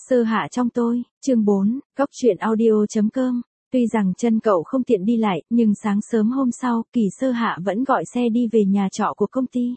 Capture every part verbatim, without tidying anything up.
Sơ hạ trong tôi, chương bốn, góc truyện audio.com. Tuy rằng chân cậu không tiện đi lại, nhưng sáng sớm hôm sau, Kỳ Sơ Hạ vẫn gọi xe đi về nhà trọ của công ty.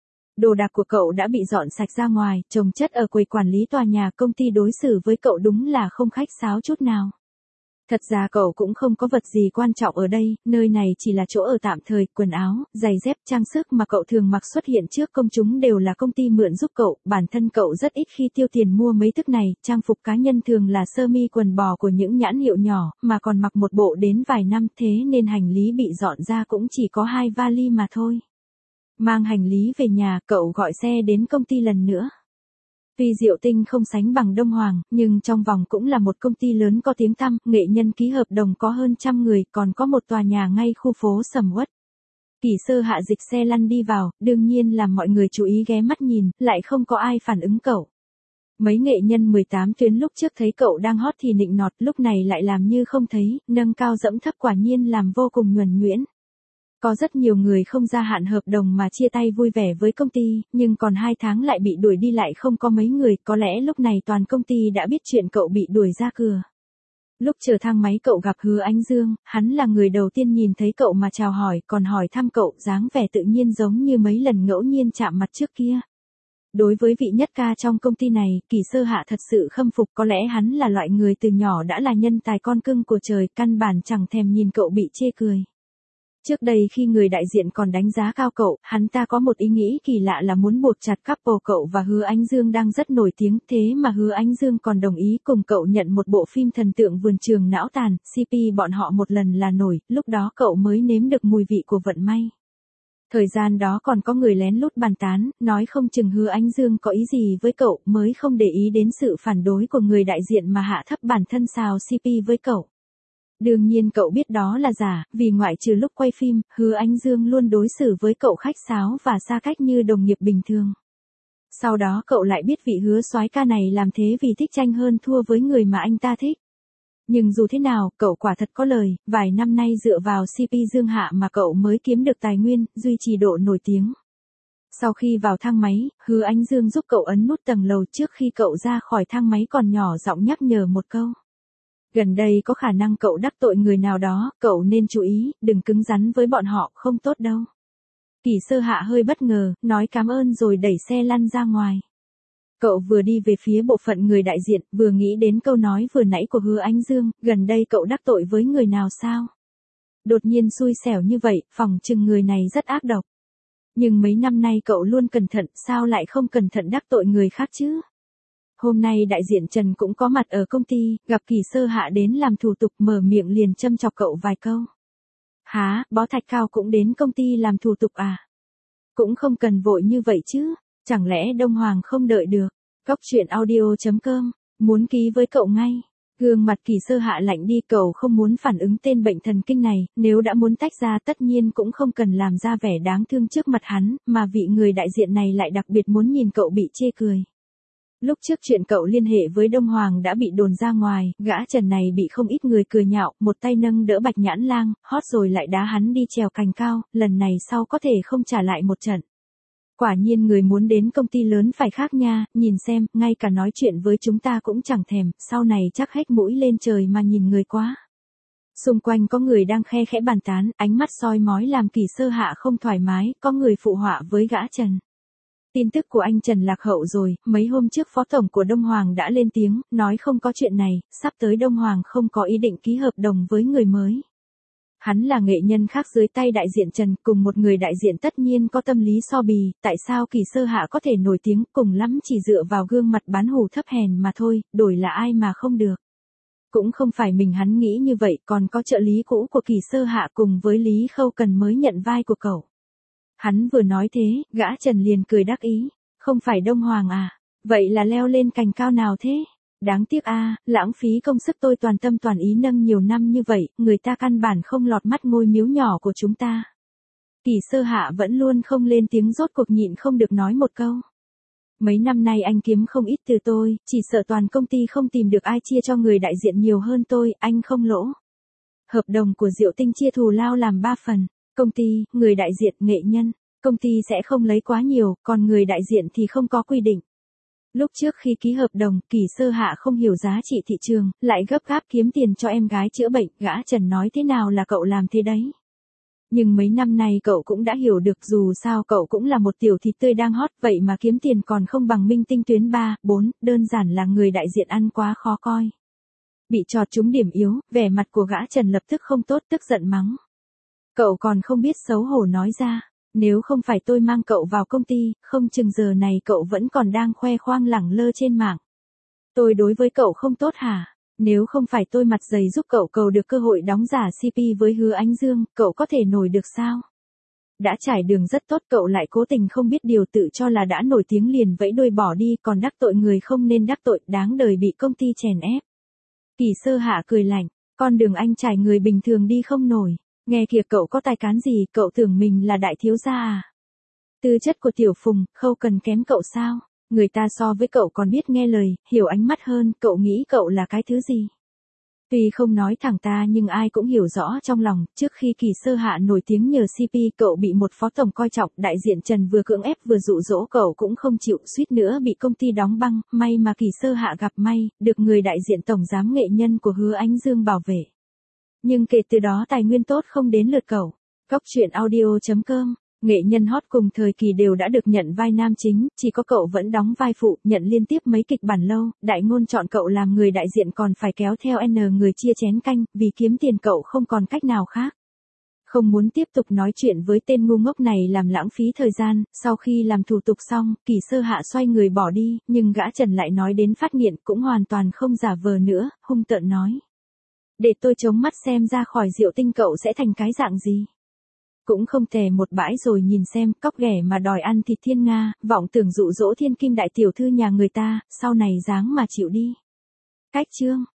Đồ đạc của cậu đã bị dọn sạch ra ngoài, chồng chất ở quầy quản lý tòa nhà. Công ty đối xử với cậu đúng là không khách sáo chút nào. Thật ra cậu cũng không có vật gì quan trọng ở đây, nơi này chỉ là chỗ ở tạm thời, quần áo, giày dép, trang sức mà cậu thường mặc xuất hiện trước công chúng đều là công ty mượn giúp cậu, bản thân cậu rất ít khi tiêu tiền mua mấy thứ này, trang phục cá nhân thường là sơ mi quần bò của những nhãn hiệu nhỏ, mà còn mặc một bộ đến vài năm, thế nên hành lý bị dọn ra cũng chỉ có hai vali mà thôi. Mang hành lý về nhà, cậu gọi xe đến công ty lần nữa. Tuy Diệu Tinh không sánh bằng Đông Hoàng, nhưng trong vòng cũng là một công ty lớn có tiếng tăm, nghệ nhân ký hợp đồng có hơn trăm người, còn có một tòa nhà ngay khu phố Sầm Uất. Kỳ Sơ Hạ dịch xe lăn đi vào, đương nhiên làm mọi người chú ý ghé mắt nhìn, lại không có ai phản ứng cậu. Mấy nghệ nhân mười tám tuyến lúc trước thấy cậu đang hot thì nịnh nọt, lúc này lại làm như không thấy, nâng cao dẫm thấp, quả nhiên làm vô cùng nhuần nhuyễn. Có rất nhiều người không gia hạn hợp đồng mà chia tay vui vẻ với công ty, nhưng còn hai tháng lại bị đuổi đi lại không có mấy người, có lẽ lúc này toàn công ty đã biết chuyện cậu bị đuổi ra cửa. Lúc chờ thang máy cậu gặp Hứa Ánh Dương, hắn là người đầu tiên nhìn thấy cậu mà chào hỏi, còn hỏi thăm cậu, dáng vẻ tự nhiên giống như mấy lần ngẫu nhiên chạm mặt trước kia. Đối với vị nhất ca trong công ty này, Kỳ Sơ Hạ thật sự khâm phục, có lẽ hắn là loại người từ nhỏ đã là nhân tài con cưng của trời, căn bản chẳng thèm nhìn cậu bị chê cười. Trước đây khi người đại diện còn đánh giá cao cậu, hắn ta có một ý nghĩ kỳ lạ là muốn buộc chặt couple cậu và Hứa Ánh Dương đang rất nổi tiếng, thế mà Hứa Ánh Dương còn đồng ý cùng cậu nhận một bộ phim thần tượng Vườn Trường Não Tàn, xê pê bọn họ một lần là nổi, lúc đó cậu mới nếm được mùi vị của vận may. Thời gian đó còn có người lén lút bàn tán, nói không chừng Hứa Ánh Dương có ý gì với cậu, mới không để ý đến sự phản đối của người đại diện mà hạ thấp bản thân xào xê pê với cậu. Đương nhiên cậu biết đó là giả, vì ngoại trừ lúc quay phim, Hứa Ánh Dương luôn đối xử với cậu khách sáo và xa cách như đồng nghiệp bình thường. Sau đó cậu lại biết vị Hứa soái ca này làm thế vì thích tranh hơn thua với người mà anh ta thích. Nhưng dù thế nào, cậu quả thật có lời, vài năm nay dựa vào xê pê Dương Hạ mà cậu mới kiếm được tài nguyên, duy trì độ nổi tiếng. Sau khi vào thang máy, Hứa Ánh Dương giúp cậu ấn nút tầng lầu, trước khi cậu ra khỏi thang máy còn nhỏ giọng nhắc nhở một câu. Gần đây có khả năng cậu đắc tội người nào đó, cậu nên chú ý, đừng cứng rắn với bọn họ, không tốt đâu. Kỳ Sơ Hạ hơi bất ngờ, nói cảm ơn rồi đẩy xe lăn ra ngoài. Cậu vừa đi về phía bộ phận người đại diện, vừa nghĩ đến câu nói vừa nãy của Hứa Ánh Dương, gần đây cậu đắc tội với người nào sao? Đột nhiên xui xẻo như vậy, phòng chừng người này rất ác độc. Nhưng mấy năm nay cậu luôn cẩn thận, sao lại không cẩn thận đắc tội người khác chứ? Hôm nay đại diện Trần cũng có mặt ở công ty, gặp Kỳ Sơ Hạ đến làm thủ tục, mở miệng liền châm chọc cậu vài câu. Hả, bó Thạch Cao cũng đến công ty làm thủ tục à? Cũng không cần vội như vậy chứ, chẳng lẽ Đông Hoàng không đợi được? Góc truyện audio.com, muốn ký với cậu ngay. Gương mặt Kỳ Sơ Hạ lạnh đi, cậu không muốn phản ứng tên bệnh thần kinh này, nếu đã muốn tách ra tất nhiên cũng không cần làm ra vẻ đáng thương trước mặt hắn, mà vị người đại diện này lại đặc biệt muốn nhìn cậu bị chê cười. Lúc trước chuyện cậu liên hệ với Đông Hoàng đã bị đồn ra ngoài, gã Trần này bị không ít người cười nhạo, một tay nâng đỡ Bạch Nhãn Lang, hót rồi lại đá hắn đi trèo cành cao, lần này sau có thể không trả lại một trận. Quả nhiên người muốn đến công ty lớn phải khác nha, nhìn xem, ngay cả nói chuyện với chúng ta cũng chẳng thèm, sau này chắc hết mũi lên trời mà nhìn người quá. Xung quanh có người đang khe khẽ bàn tán, ánh mắt soi mói làm Kỳ Sơ Hạ không thoải mái, có người phụ họa với gã Trần. Tin tức của anh Trần lạc hậu rồi, mấy hôm trước phó tổng của Đông Hoàng đã lên tiếng, nói không có chuyện này, sắp tới Đông Hoàng không có ý định ký hợp đồng với người mới. Hắn là nghệ nhân khác dưới tay đại diện Trần, cùng một người đại diện tất nhiên có tâm lý so bì, tại sao Kỳ Sơ Hạ có thể nổi tiếng, cùng lắm chỉ dựa vào gương mặt bán hủ thấp hèn mà thôi, đổi là ai mà không được. Cũng không phải mình hắn nghĩ như vậy, còn có trợ lý cũ của Kỳ Sơ Hạ cùng với Lý Khâu Cần mới nhận vai của cậu. Hắn vừa nói thế, gã Trần liền cười đắc ý, không phải Đông Hoàng à, vậy là leo lên cành cao nào thế? Đáng tiếc a, à, lãng phí công sức tôi toàn tâm toàn ý nâng nhiều năm như vậy, người ta căn bản không lọt mắt ngôi miếu nhỏ của chúng ta. Kỳ Sơ Hạ vẫn luôn không lên tiếng, rốt cuộc nhịn không được nói một câu. Mấy năm nay anh kiếm không ít từ tôi, chỉ sợ toàn công ty không tìm được ai chia cho người đại diện nhiều hơn tôi, anh không lỗ. Hợp đồng của Diệu Tinh chia thù lao làm ba phần. Công ty, người đại diện, nghệ nhân, công ty sẽ không lấy quá nhiều, còn người đại diện thì không có quy định. Lúc trước khi ký hợp đồng, Kỳ Sơ Hạ không hiểu giá trị thị trường, lại gấp gáp kiếm tiền cho em gái chữa bệnh, gã Trần nói thế nào là cậu làm thế đấy. Nhưng mấy năm nay cậu cũng đã hiểu được dù sao cậu cũng là một tiểu thịt tươi đang hot, vậy mà kiếm tiền còn không bằng minh tinh tuyến ba, bốn, đơn giản là người đại diện ăn quá khó coi. Bị chọt trúng điểm yếu, vẻ mặt của gã Trần lập tức không tốt, tức giận mắng. Cậu còn không biết xấu hổ nói ra, nếu không phải tôi mang cậu vào công ty, không chừng giờ này cậu vẫn còn đang khoe khoang lẳng lơ trên mạng. Tôi đối với cậu không tốt hả? Nếu không phải tôi mặt dày giúp cậu cầu được cơ hội đóng giả xê pê với Hứa Ánh Dương, cậu có thể nổi được sao? Đã trải đường rất tốt cậu lại cố tình không biết điều, tự cho là đã nổi tiếng liền vẫy đuôi bỏ đi, còn đắc tội người không nên đắc tội, đáng đời bị công ty chèn ép. Kỳ Sơ Hạ cười lạnh, con đường anh trải người bình thường đi không nổi. Nghe kìa, cậu có tài cán gì, cậu tưởng mình là đại thiếu gia à? Tư chất của Tiểu Phùng, Khâu cần kém cậu sao? Người ta so với cậu còn biết nghe lời, hiểu ánh mắt hơn, cậu nghĩ cậu là cái thứ gì? Tuy không nói thẳng ta nhưng ai cũng hiểu rõ trong lòng, trước khi Kỳ Sơ Hạ nổi tiếng nhờ xê pê cậu bị một phó tổng coi trọng, đại diện Trần vừa cưỡng ép vừa dụ dỗ cậu cũng không chịu, suýt nữa bị công ty đóng băng, may mà Kỳ Sơ Hạ gặp may, được người đại diện tổng giám nghệ nhân của Hứa Ánh Dương bảo vệ. Nhưng kể từ đó tài nguyên tốt không đến lượt cậu. Cóc truyện audio chấm com, nghệ nhân hot cùng thời kỳ đều đã được nhận vai nam chính, chỉ có cậu vẫn đóng vai phụ, nhận liên tiếp mấy kịch bản lâu, đại ngôn chọn cậu làm người đại diện còn phải kéo theo N người chia chén canh, vì kiếm tiền cậu không còn cách nào khác. Không muốn tiếp tục nói chuyện với tên ngu ngốc này làm lãng phí thời gian, sau khi làm thủ tục xong, Kỳ Sơ Hạ xoay người bỏ đi, nhưng gã Trần lại nói đến phát nghiện cũng hoàn toàn không giả vờ nữa, hung tợn nói. Để tôi chống mắt xem ra khỏi Diệu Tinh cậu sẽ thành cái dạng gì. Cũng không thèm một bãi rồi nhìn xem, cóc ghẻ mà đòi ăn thịt thiên nga, vọng tưởng dụ dỗ thiên kim đại tiểu thư nhà người ta, sau này dáng mà chịu đi. Cách chương.